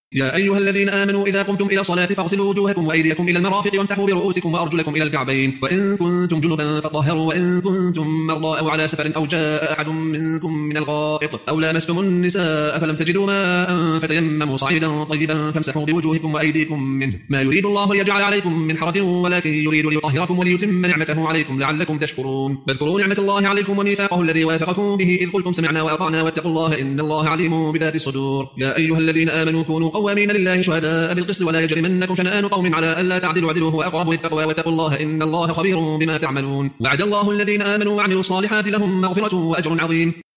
يا أيها الذين آمنوا إذا قمتم إلى الصلاة فاغسلوا وجوهكم وأيديكم إلى المرافق وامسحوا برؤوسكم وأرجلكم إلى الكعبين وإن كنتم جنبا فطهروا وإن كنتم مرضى أو على سفر أو جاء أحد منكم من الغائط أو لامستم النساء فلم تجدوا ماء فتيمموا صعيدا طيبا فامسحوا بوجوهكم وأيديكم منه ما يريد الله ليجعل عليكم من حرج ولكن يريد ليطهركم وليتم نعمته عليكم لعلكم تشكرون واذكروا نعمة الله عليكم وميثاقه الذي واثقكم به إذ قلتم سمعنا وأطعنا واتقوا الله إن الله عليم بذات الصدور يا أيها الذين آمنوا كونوا قوامين لله شهداء بالقسط ولا يجرمنكم شنآن قوم على ألا تعدلوا عدلوا هو أقرب للتقوى واتقوا الله إن الله خبير بما تعملون وعد الله الذين آمنوا وعملوا الصالحات لهم مغفرة وأجر عظيم